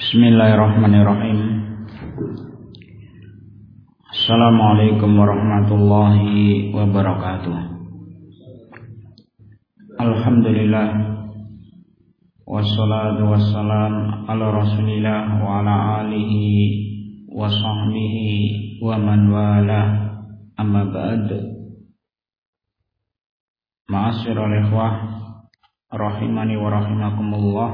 Bismillahirrahmanirrahim. Assalamualaikum warahmatullahi wabarakatuh. Alhamdulillah, wassalatu wassalam ala rasulillah wa ala alihi wa sahbihi wa man wala, amma ba'd. Ma'asyiral ikhwah rahimani wa rahimakumullah.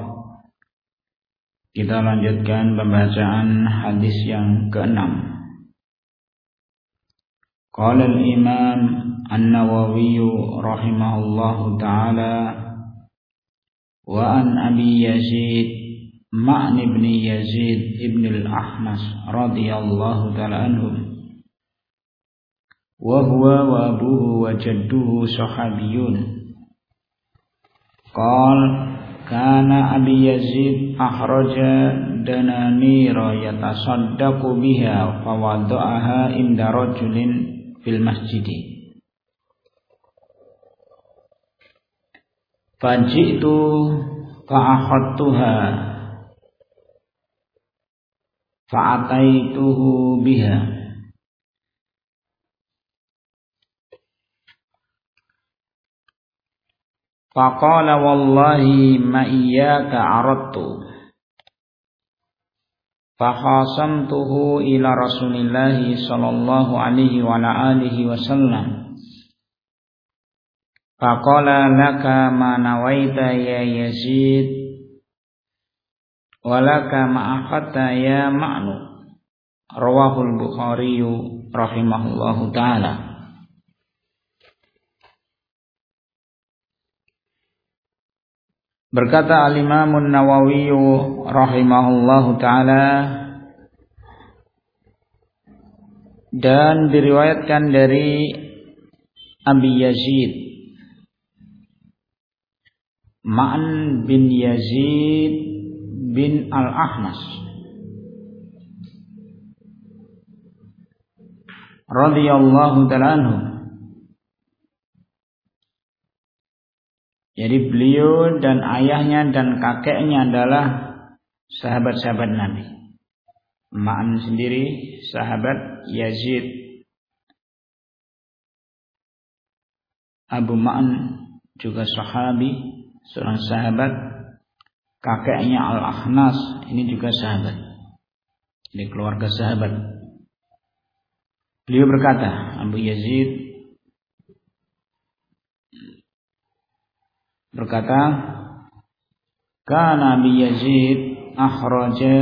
Kita lanjutkan pembacaan hadis yang ke-6. Qala al-Imam An-Nawawi rahimahullahu ta'ala wa an Abi Yazid Ma'n ibn Yazid ibn al-Ahnas radhiyallahu ta'ala anhum wa huwa wa abuhu wa jadduhu sahabiyun. Qala kana Abi Yazid akhraja dananira yatasaddaqu biha fawada'aha inda rajulin fil masjidi. Faji'tu fa'akhadtuha fa'ataituhu biha faqala wallahi ma iyyaka aradtu fakhasamtuhu ila rasulillahi sallallahu alaihi wa alihi wasallam faqala laka ma nawaita ya Yazid walaka ma akhadta ya Ma'nu. Rawahul Bukhari rahimahullahu ta'ala. Berkata Al-Imam An-Nawawi rahimahullahu ta'ala, dan diriwayatkan dari Abi Yazid Ma'n bin Yazid bin Al-Ahnas radhiyallahu ta'ala anhu. Jadi beliau dan ayahnya dan kakeknya adalah sahabat-sahabat Nabi. Ma'n sendiri sahabat, Yazid Abu Ma'n juga sahabi, seorang sahabat. Kakeknya Al-Ahnas ini juga sahabat. Ini keluarga sahabat. Beliau berkata, Abu Yazid berkata, kana Abi Yazid akhraja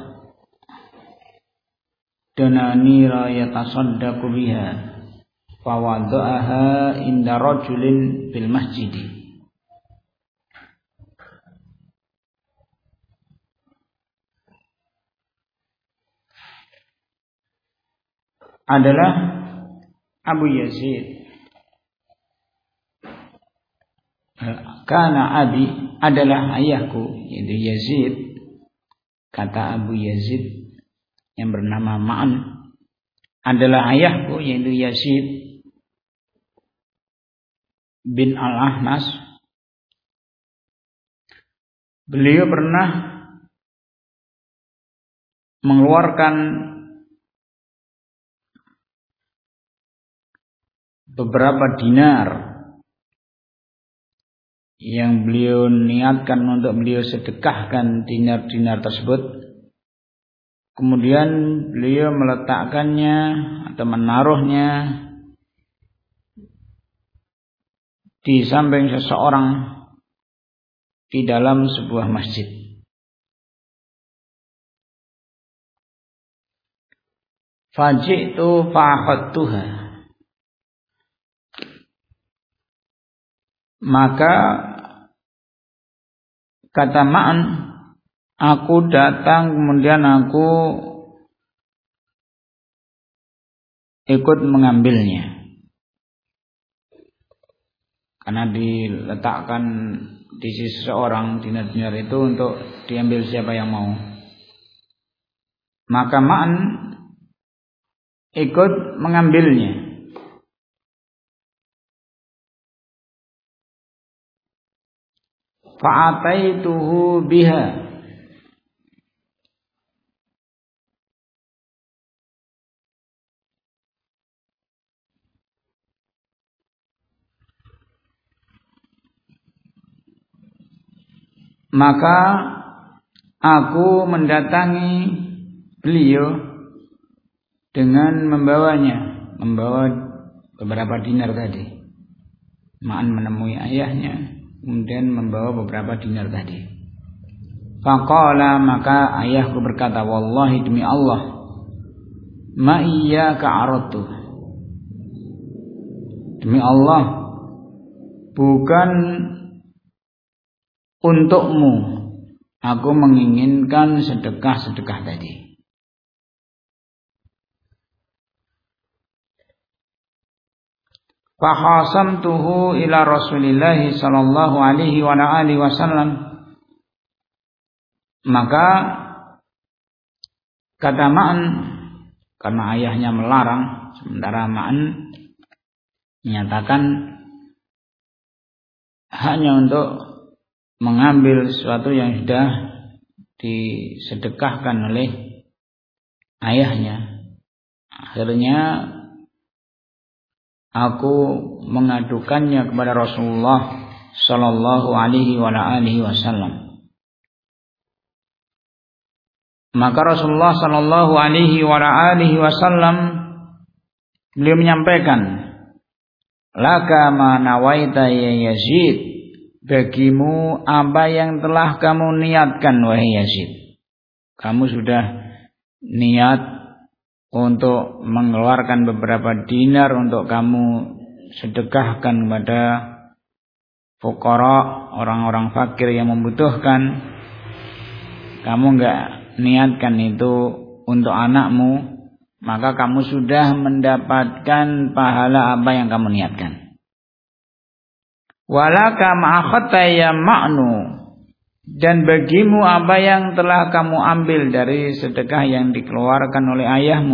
dananira yatasaddaqu biha fawada'aha inda rajulin fil masjid. Adalah Abu Yazid. Kana abi adalah ayahku, yaitu Yazid. Kata Abu Yazid yang bernama Ma'n, adalah ayahku, yaitu Yazid bin Al-Ahnas. Beliau pernah mengeluarkan beberapa dinar yang beliau niatkan untuk beliau sedekahkan dinar-dinar tersebut. Kemudian beliau meletakkannya atau menaruhnya di samping seseorang di dalam sebuah masjid. Faji'tu fa'akhadtuha, maka kata Ma'n, aku datang kemudian aku ikut mengambilnya. Karena diletakkan di sisi seseorang dinar-dinar itu untuk diambil siapa yang mau. Maka Ma'n ikut mengambilnya. Fa'ataituhu biha, Maka aku mendatangi beliau dengan membawa beberapa dinar tadi. Ma'an menemui ayahnya, kemudian membawa beberapa dinar tadi. Faqala, maka ayahku berkata, wallahi demi Allah, ma iyyaka aradtu. Demi Allah, bukan untukmu aku menginginkan sedekah-sedekah tadi. Fahasamtuhu ila Rasulillah sallallahu alaihi wa alihi wasallam. Maka kata Ma'an, karena ayahnya melarang, sementara Ma'an menyatakan hanya untuk mengambil sesuatu yang sudah disedekahkan oleh ayahnya. Akhirnya aku mengadukannya kepada Rasulullah sallallahu alaihi wasallam. Maka Rasulullah sallallahu alaihi wasallam beliau menyampaikan, laka ma nawaita ya Yazid, bagimu apa yang telah kamu niatkan wahai Yazid. Kamu sudah niat untuk mengeluarkan beberapa dinar untuk kamu sedekahkan kepada fuqara, orang-orang fakir yang membutuhkan. Kamu enggak niatkan itu untuk anakmu, maka kamu sudah mendapatkan pahala apa yang kamu niatkan. Walaka ma'akhata ya ma'nu, dan bagimu apa yang telah kamu ambil dari sedekah yang dikeluarkan oleh ayahmu.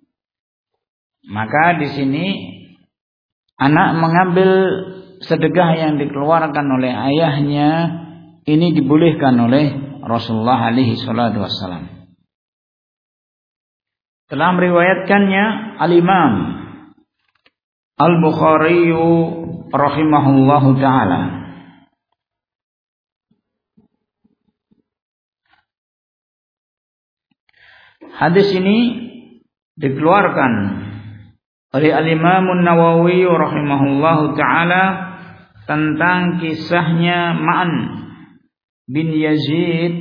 Maka di sini anak mengambil sedekah yang dikeluarkan oleh ayahnya ini dibolehkan oleh Rasulullah alaihi salatu wassalam. Telah meriwayatkannya Al-Imam Al-Bukhari rahimahullahu taala. Hadis ini dikeluarkan oleh Al-Imam An-Nawawi rahimahullahu taala tentang kisahnya Ma'an bin Yazid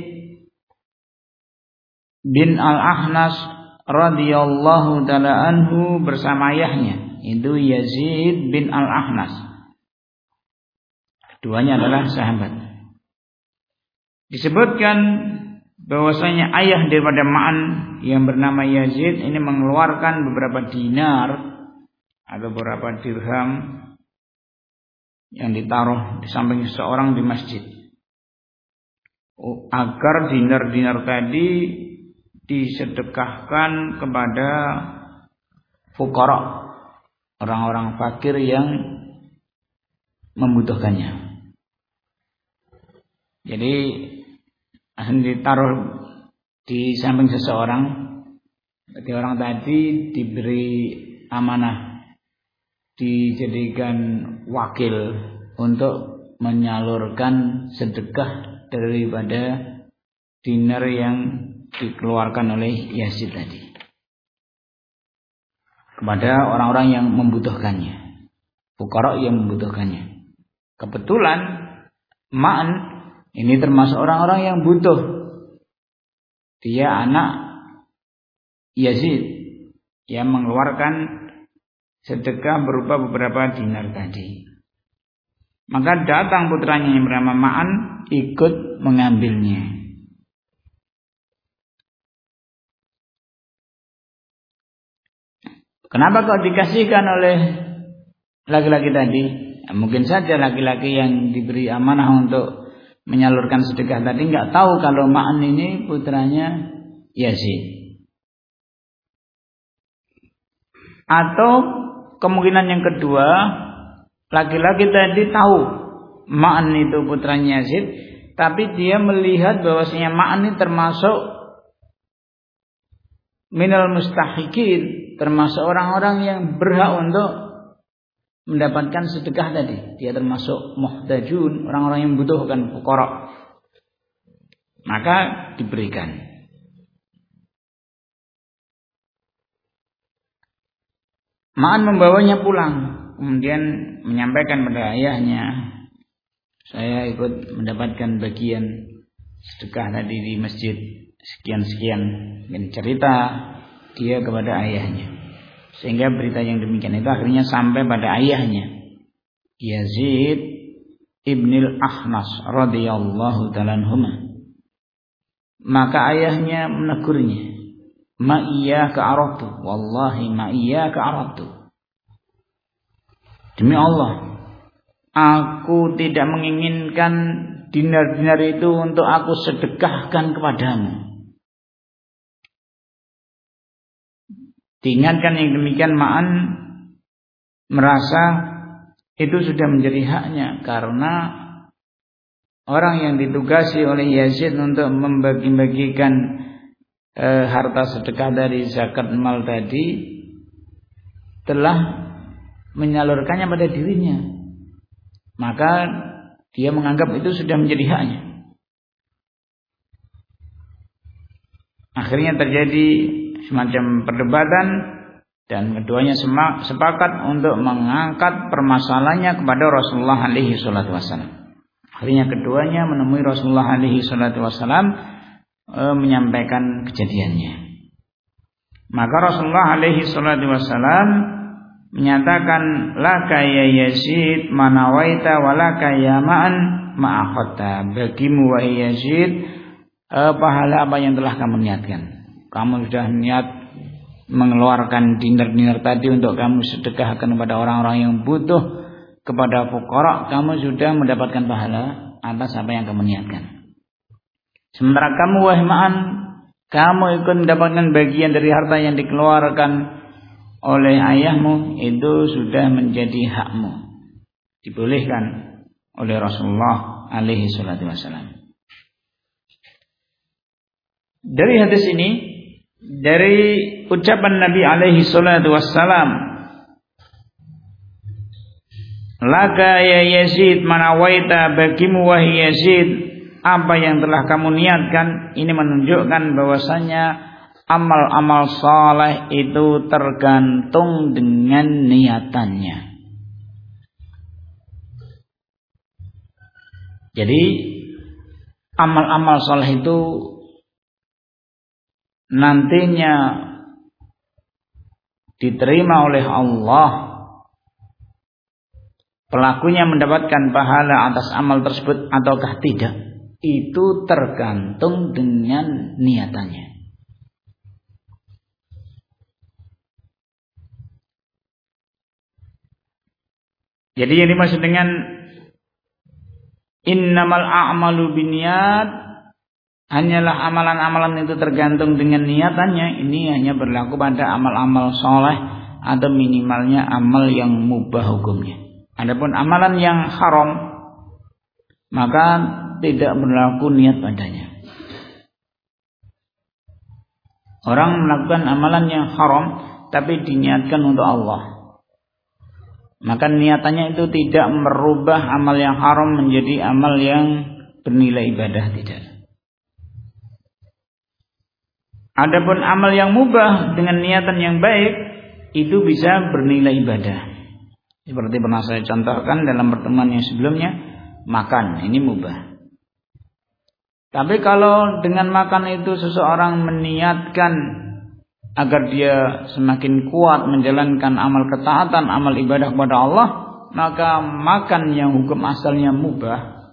bin Al-Ahnas radhiyallahu taala anhu bersama ayahnya, itu Yazid bin Al-Ahnas. Keduanya adalah sahabat. Disebutkan bahwasanya ayah daripada Ma'an yang bernama Yazid ini mengeluarkan beberapa dinar atau beberapa dirham yang ditaruh di samping seseorang di masjid, agar dinar-dinar tadi disedekahkan kepada fuqara, orang-orang fakir yang membutuhkannya. Jadi ditaruh di samping seseorang, berarti orang tadi diberi amanah, dijadikan wakil untuk menyalurkan sedekah daripada dinar yang dikeluarkan oleh Yazid tadi kepada orang-orang yang membutuhkannya, fuqara yang membutuhkannya. Kebetulan Ma'an ini termasuk orang-orang yang butuh. Dia anak Yazid yang mengeluarkan sedekah berupa beberapa dinar tadi. Maka datang putranya yang bernama Ma'an ikut mengambilnya. Kenapa kau dikasihkan oleh laki-laki tadi? Ya, mungkin saja laki-laki yang diberi amanah untuk menyalurkan sedekah tadi enggak tahu kalau Ma'an ini putranya Yazid. Atau kemungkinan yang kedua, laki-laki tadi tahu Ma'an itu putranya Yazid, tapi dia melihat bahwasanya Ma'an ini termasuk minal mustahiqin, termasuk orang-orang yang berhak untuk mendapatkan sedekah tadi. Dia termasuk muhtajun, orang-orang yang membutuhkan fuqara. maka diberikan. Ma'an membawanya pulang, kemudian menyampaikan pada ayahnya, saya ikut mendapatkan bagian sedekah tadi di masjid sekian-sekian, dan cerita dia kepada ayahnya. Sehingga berita yang demikian itu akhirnya sampai pada ayahnya, Yazid ibnil Akhnas radhiyallahu ta'ala anhuma. Maka ayahnya menegurnya, ma iyyaka aradtu, wallahi ma iyyaka aradtu. Demi Allah, aku tidak menginginkan dinar-dinar itu untuk aku sedekahkan kepadamu. Diingatkan yang demikian, Ma'an merasa itu sudah menjadi haknya, karena orang yang ditugasi oleh Yazid untuk membagi-bagikan harta sedekah dari zakat mal tadi telah menyalurkannya pada dirinya, maka dia menganggap itu sudah menjadi haknya. Akhirnya terjadi semacam perdebatan, dan keduanya sepakat untuk mengangkat permasalahannya kepada Rasulullah alaihi salatu wasallam. Akhirnya keduanya menemui Rasulullah alaihi salatu wasallam menyampaikan kejadiannya. Maka Rasulullah alaihi salatu wasallam menyatakan, laka ya Yazid manawaita walaka ya Ma'an ma'akhadta. Bagimu wahai Yazid pahala apa yang telah kamu niatkan. Kamu sudah niat mengeluarkan dinar-dinar tadi untuk kamu sedekahkan kepada orang-orang yang butuh, kepada fuqara, kamu sudah mendapatkan pahala atas apa yang kamu niatkan. Sementara kamu wahai Ma'an, kamu ikut mendapatkan bagian dari harta yang dikeluarkan oleh ayahmu, itu sudah menjadi hakmu, dibolehkan oleh Rasulullah alaihi salatu wasallam. Dari hadis ini, dari ucapan Nabi alaihi salatu wassalam, laka ya Yazid manawaita, bagimu wahai Yazid apa yang telah kamu niatkan. Ini menunjukkan bahwasanya amal-amal saleh itu tergantung dengan niatannya. Jadi amal-amal saleh itu nantinya diterima oleh Allah, pelakunya mendapatkan pahala atas amal tersebut ataukah tidak, itu tergantung dengan niatannya. Jadi yang dimaksud dengan innamal a'malu binniyat, hanyalah amalan-amalan itu tergantung dengan niatannya, ini hanya berlaku pada amal-amal soleh atau minimalnya amal yang mubah hukumnya. Adapun amalan yang haram, maka tidak berlaku niat padanya. Orang melakukan amalan yang haram tapi diniatkan untuk Allah, maka niatannya itu tidak merubah amal yang haram menjadi amal yang bernilai ibadah, tidak. Adapun amal yang mubah dengan niatan yang baik, itu bisa bernilai ibadah. Seperti pernah saya contohkan dalam pertemuan yang sebelumnya, makan ini mubah. Tapi kalau dengan makan itu seseorang meniatkan agar dia semakin kuat menjalankan amal ketaatan, amal ibadah kepada Allah, maka makan yang hukum asalnya mubah,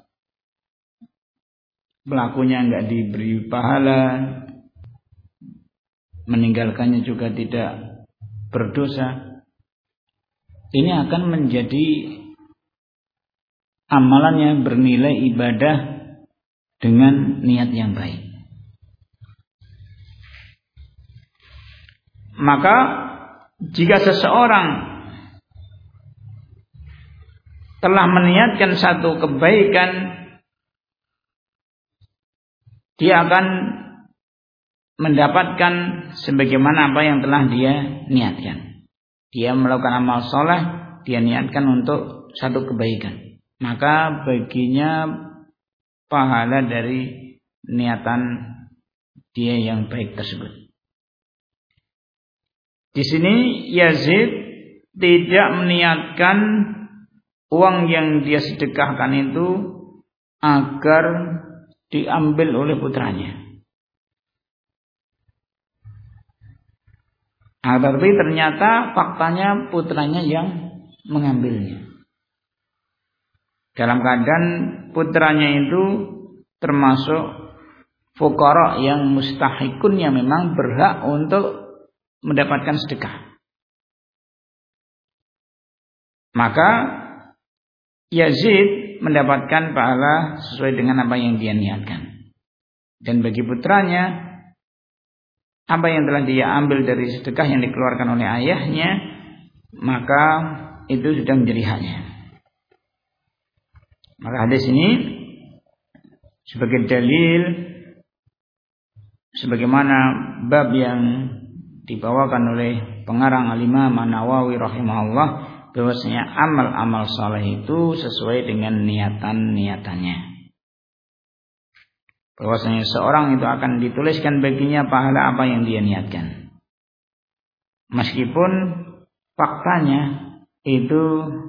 pelakunya enggak diberi pahala, meninggalkannya juga tidak berdosa, ini akan menjadi amalan yang bernilai ibadah dengan niat yang baik. Maka jika seseorang telah meniatkan satu kebaikan, dia akan mendapatkan sebagaimana apa yang telah dia niatkan. Dia melakukan amal soleh, dia niatkan untuk satu kebaikan, maka baginya pahala dari niatan dia yang baik tersebut. Di sini Yazid tidak meniatkan uang yang dia sedekahkan itu agar diambil oleh putranya. Tapi ternyata faktanya putranya yang mengambilnya. Dalam keadaan putranya itu termasuk fuqara yang mustahikun, yang memang berhak untuk mendapatkan sedekah. Maka Yazid mendapatkan pahala sesuai dengan apa yang dia niatkan. Dan bagi putranya, apa yang telah dia ambil dari sedekah yang dikeluarkan oleh ayahnya, maka itu sudah menjadi haknya. Maka hadis ini sebagai dalil, sebagaimana bab yang dibawakan oleh pengarang Al-Imam An-Nawawi rahimahullah, bahwasanya amal-amal saleh itu sesuai dengan niatan-niatannya. Bahwasanya seorang itu akan dituliskan baginya pahala apa yang dia niatkan. Meskipun faktanya itu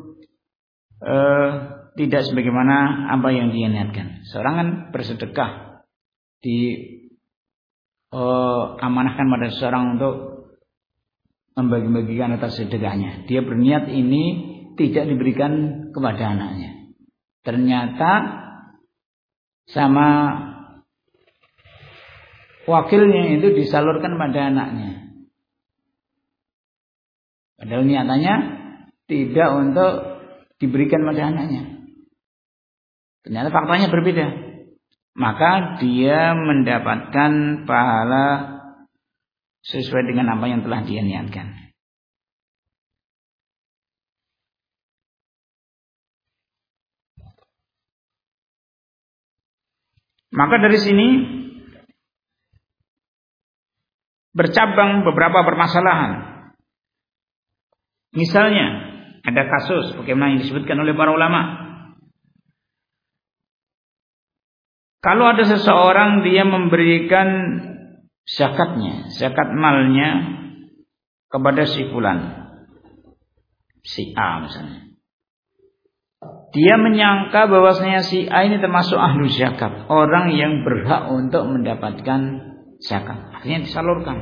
tidak sebagaimana apa yang dia niatkan. Seorang kan bersedekah, amanahkan pada seseorang untuk membagi-bagikan atas sedekahnya. Dia berniat ini tidak diberikan kepada anaknya. Ternyata sama wakilnya itu disalurkan pada anaknya. Padahal niatannya tidak untuk diberikan pada anaknya. Ternyata faktanya berbeda. Maka dia mendapatkan pahala sesuai dengan apa yang telah dia niatkan. Maka dari sini bercabang beberapa permasalahan. Misalnya ada kasus bagaimana yang disebutkan oleh para ulama. Kalau ada seseorang dia memberikan zakatnya, zakat malnya kepada si fulan, si A misalnya. Dia menyangka bahwasanya si A ini termasuk ahlu zakat, orang yang berhak untuk mendapatkan zakat. Akhirnya disalurkan.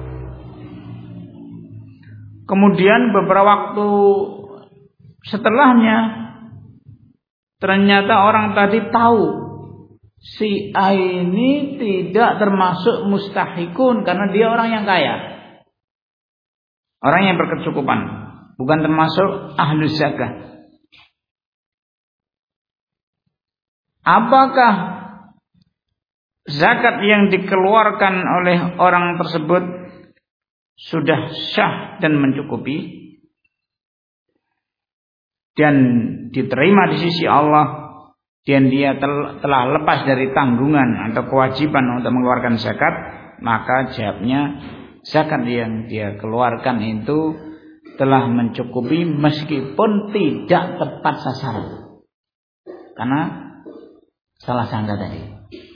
Kemudian beberapa waktu setelahnya ternyata orang tadi tahu si A ini tidak termasuk mustahikun karena dia orang yang kaya, orang yang berkecukupan, bukan termasuk ahlu zakat. Apakah zakat yang dikeluarkan oleh orang tersebut sudah sah dan mencukupi dan diterima di sisi Allah, dan dia telah lepas dari tanggungan atau kewajiban untuk mengeluarkan zakat? Maka jawabnya, zakat yang dia keluarkan itu telah mencukupi meskipun tidak tepat sasaran, karena salah sangka tadi.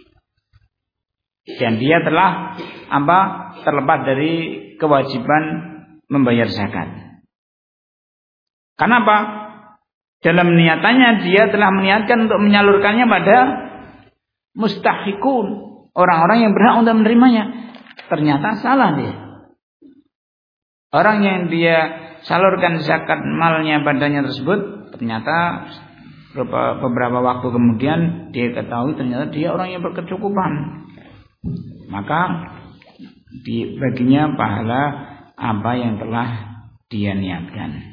Dan dia telah terlepas dari kewajiban membayar zakat. Kenapa? Dalam niatannya dia telah meniatkan untuk menyalurkannya pada mustahikun, orang-orang yang berhak untuk menerimanya. Ternyata salah dia. Orang yang dia salurkan zakat malnya padanya tersebut, ternyata beberapa waktu kemudian dia ketahui ternyata dia orang yang berkecukupan. Maka baginya pahala apa yang telah dia niatkan.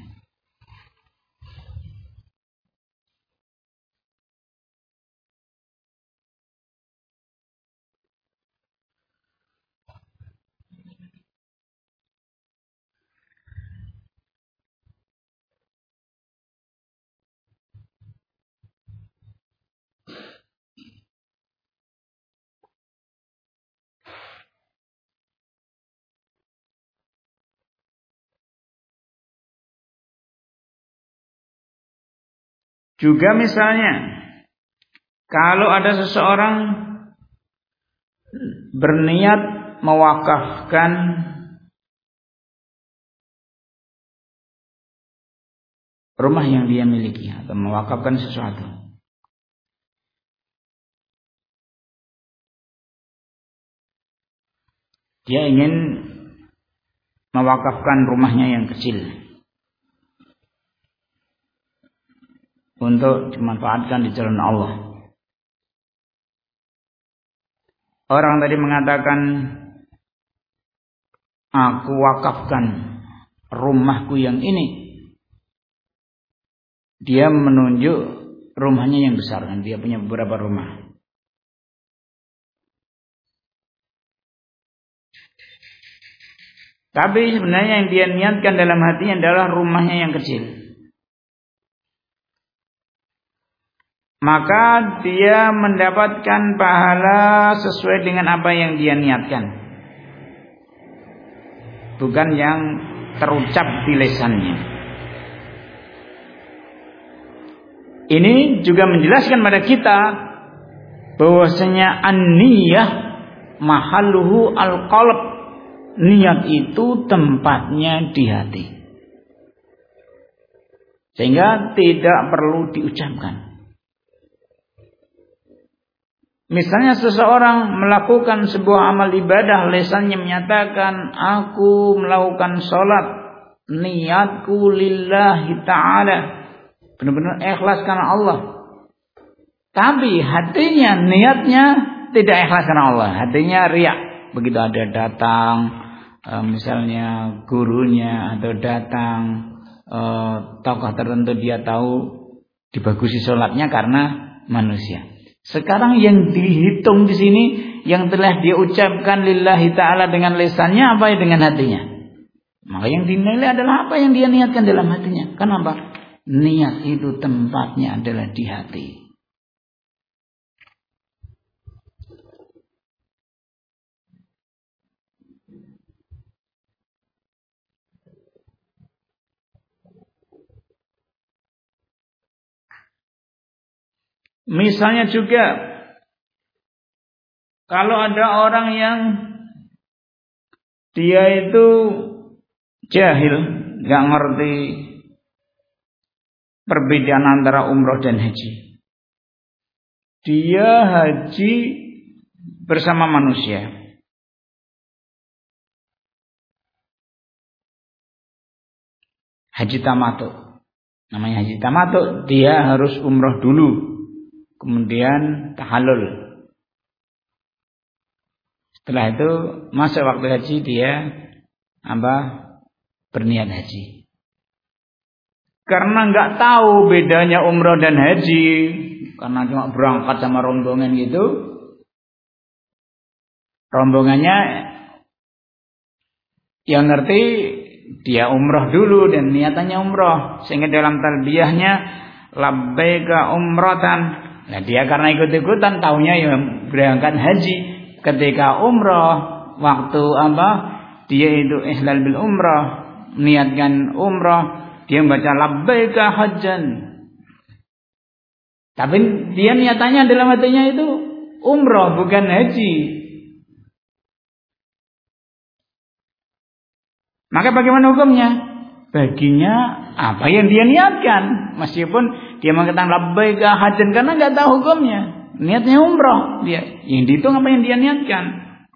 Juga misalnya kalau ada seseorang berniat mewakafkan rumah yang dia miliki atau mewakafkan sesuatu. Dia ingin mewakafkan rumahnya yang kecil untuk dimanfaatkan di jalan Allah. Orang tadi mengatakan, aku wakafkan rumahku yang ini. Dia menunjuk rumahnya yang besar, kan dia punya beberapa rumah. Tapi sebenarnya yang dia niatkan dalam hatinya adalah rumahnya yang kecil. Maka dia mendapatkan pahala sesuai dengan apa yang dia niatkan, bukan yang terucap di lisannya. Ini juga menjelaskan pada kita bahwasanya an-niyah mahalluhu al-qalb. Niat itu tempatnya di hati, sehingga tidak perlu diucapkan. Misalnya seseorang melakukan sebuah amal ibadah, lisannya menyatakan, aku melakukan sholat, niatku lillahi ta'ala, benar-benar ikhlas karena Allah. Tapi hatinya, niatnya tidak ikhlas karena Allah, hatinya riya. Begitu ada datang misalnya gurunya atau datang tokoh tertentu, dia tahu dibagusi sholatnya karena manusia. Sekarang yang dihitung di sini, yang telah dia ucapkan lillahi ta'ala dengan lisannya, apa dengan hatinya? Maka yang dinilai adalah apa yang dia niatkan dalam hatinya. Kenapa? Niat itu tempatnya adalah di hati. Misalnya juga, kalau ada orang yang dia itu jahil, nggak ngerti perbedaan antara umroh dan haji. Dia haji bersama manusia. Haji tamattu. Namanya haji tamattu, dia harus umroh dulu, kemudian tahallul. Setelah itu masa waktu haji dia berniat haji. Karena nggak tahu bedanya umroh dan haji, karena cuma berangkat sama rombongan gitu, rombongannya yang ngerti dia umroh dulu dan niatannya umroh, sehingga dalam talbiyahnya labbaika umratan. Nah dia karena ikut-ikutan taunya ya berangkat haji. Ketika umroh, waktu dia itu ihlal bil umroh, niatkan umroh, dia membaca labbaika hajjan. Tapi dia niatannya dalam hatinya itu umroh, bukan haji. Maka bagaimana hukumnya? Baginya apa yang dia niatkan, meskipun dia mengatakan labbaika hajjan karena nggak tahu hukumnya. Niatnya umroh, dia yang dihitung apa yang dia niatkan.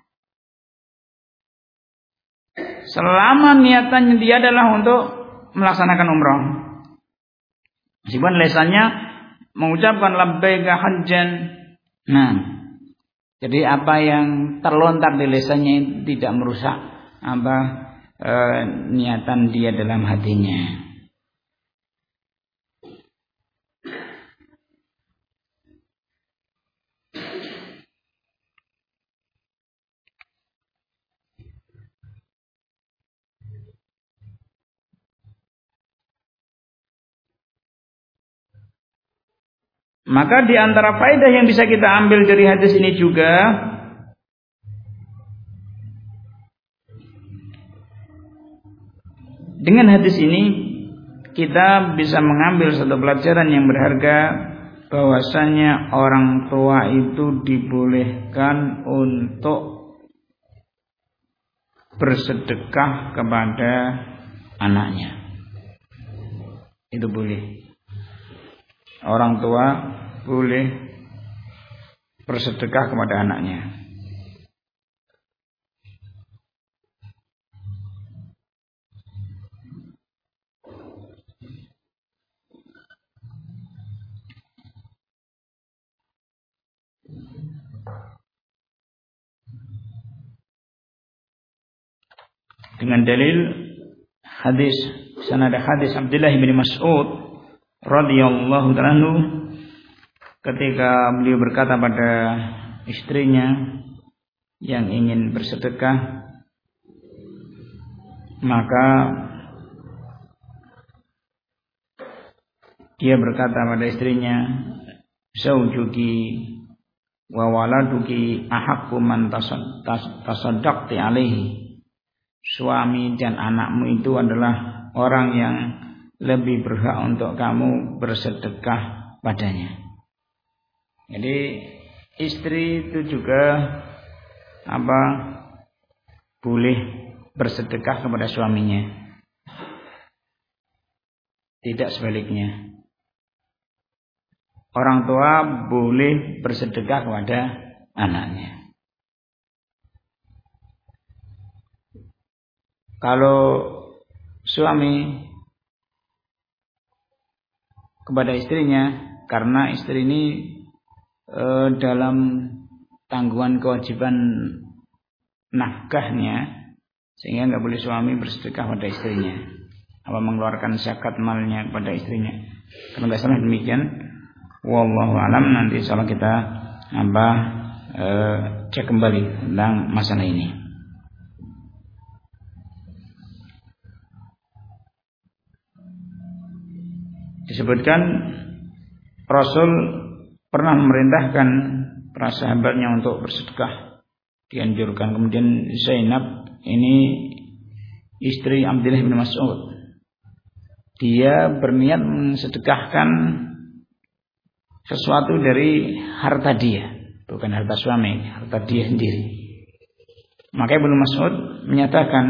Selama niatannya dia adalah untuk melaksanakan umroh, meskipun lisannya mengucapkan labbaika hajjan. Nah, jadi apa yang terlontar di lisannya tidak merusak niatan dia dalam hatinya. Maka di antara faedah yang bisa kita ambil dari hadis ini juga, dengan hadis ini kita bisa mengambil satu pelajaran yang berharga, bahwasanya orang tua itu dibolehkan untuk bersedekah kepada anaknya. Itu boleh. Orang tua boleh bersedekah kepada anaknya. Dengan dalil hadis, sana ada hadis Abdullah bin Mas'ud radhiyallahu anhu ketika beliau berkata pada istrinya yang ingin bersedekah, maka dia berkata pada istrinya, "Zawjuki wa waladuki ahaqqu man tasaddaqti alaihi." Suami dan anakmu itu adalah orang yang lebih berhak untuk kamu bersedekah padanya. Jadi istri itu juga boleh bersedekah kepada suaminya, tidak sebaliknya. Orang tua boleh bersedekah kepada anaknya. Kalau suami kepada istrinya, karena istri ini dalam tanggungan kewajiban nafkahnya, sehingga nggak boleh suami bersedekah pada istrinya, mengeluarkan zakat malnya kepada istrinya. Kalau nggak salah demikian, wallahu alam. Nanti insyaallah kita cek kembali tentang masalah ini. Disebutkan Rasul pernah memerintahkan para sahabatnya untuk bersedekah, dianjurkan. Kemudian Zainab ini istri Abdullah bin Mas'ud, dia berniat mensedekahkan sesuatu dari harta dia, bukan harta suami, harta dia sendiri. Maka Ibnu Mas'ud menyatakan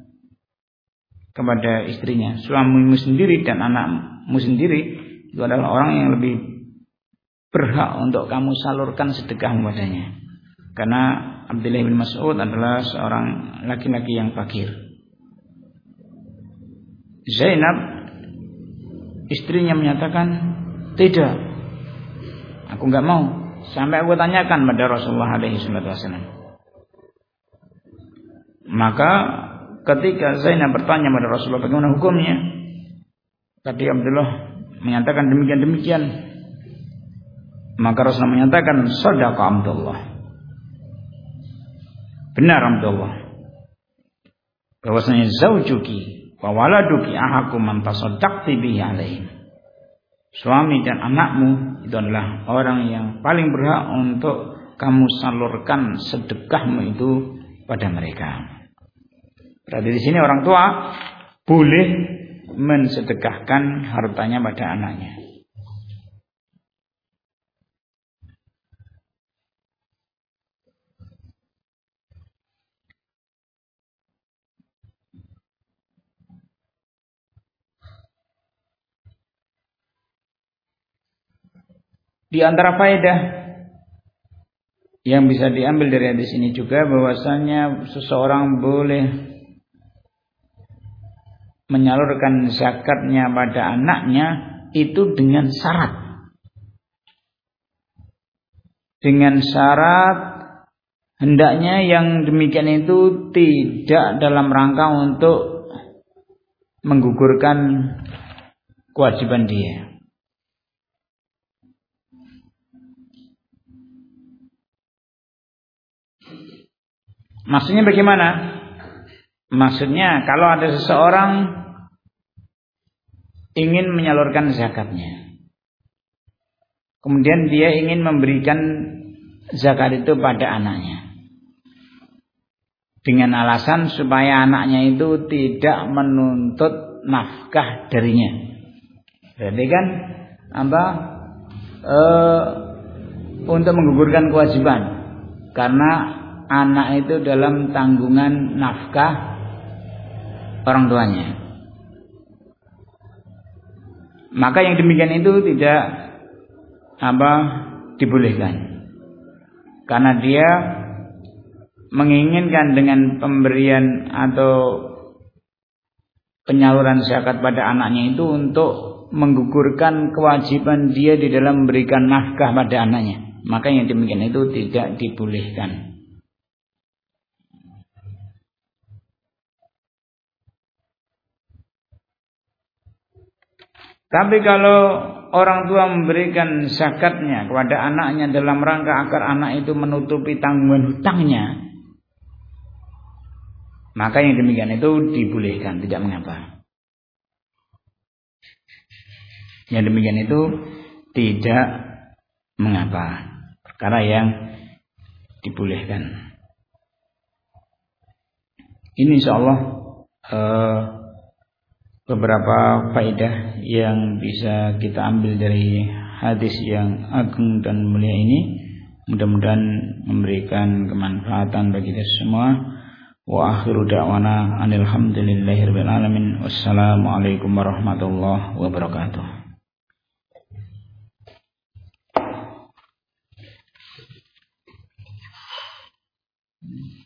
kepada istrinya, suamimu sendiri dan anakmu sendiri itu adalah orang yang lebih berhak untuk kamu salurkan sedekah padanya. Karena Abdullah bin Mas'ud adalah seorang laki-laki yang fakir. Zainab istrinya menyatakan, tidak, aku nggak mau. Sampai aku tanyakan pada Rasulullah SAW. Maka ketika Zainab bertanya pada Rasulullah bagaimana hukumnya, tadi Abdullah menyatakan demikian. Maka Rasulullah menyatakan, shadaqa Abdullah, benar Abdullah, bahwasanya zaujuki wa waladuki ahaqqu man tasaddaqti bihi alaihim. Suami dan anakmu itu adalah orang yang paling berhak untuk kamu salurkan sedekahmu itu pada mereka. Berarti di sini orang tua boleh mensedekahkan hartanya pada anaknya. Di antara faedah yang bisa diambil dari hadis ini juga bahwasanya seseorang boleh menyalurkan zakatnya pada anaknya itu dengan syarat. Dengan syarat hendaknya yang demikian itu tidak dalam rangka untuk menggugurkan kewajiban dia. Maksudnya bagaimana? Maksudnya kalau ada seseorang ingin menyalurkan zakatnya, kemudian dia ingin memberikan zakat itu pada anaknya dengan alasan supaya anaknya itu tidak menuntut nafkah darinya. Berarti kan untuk menggugurkan kewajiban, karena anak itu dalam tanggungan nafkah orang tuanya. Maka yang demikian itu tidak dibolehkan. Karena dia menginginkan dengan pemberian atau penyaluran zakat pada anaknya itu untuk menggugurkan kewajiban dia di dalam memberikan nafkah pada anaknya. Maka yang demikian itu tidak dibolehkan. Tapi kalau orang tua memberikan zakatnya kepada anaknya dalam rangka agar anak itu menutupi tanggungan hutangnya, maka yang demikian itu dibolehkan, tidak mengapa. Yang demikian itu tidak mengapa, perkara yang dibolehkan. Ini insyaallah beberapa faedah yang bisa kita ambil dari hadis yang agung dan mulia ini. Mudah-mudahan memberikan kemanfaatan bagi kita semua. Wa akhiru da'wana alhamdulillahirabbil alamin. Wassalamualaikum warahmatullahi wabarakatuh.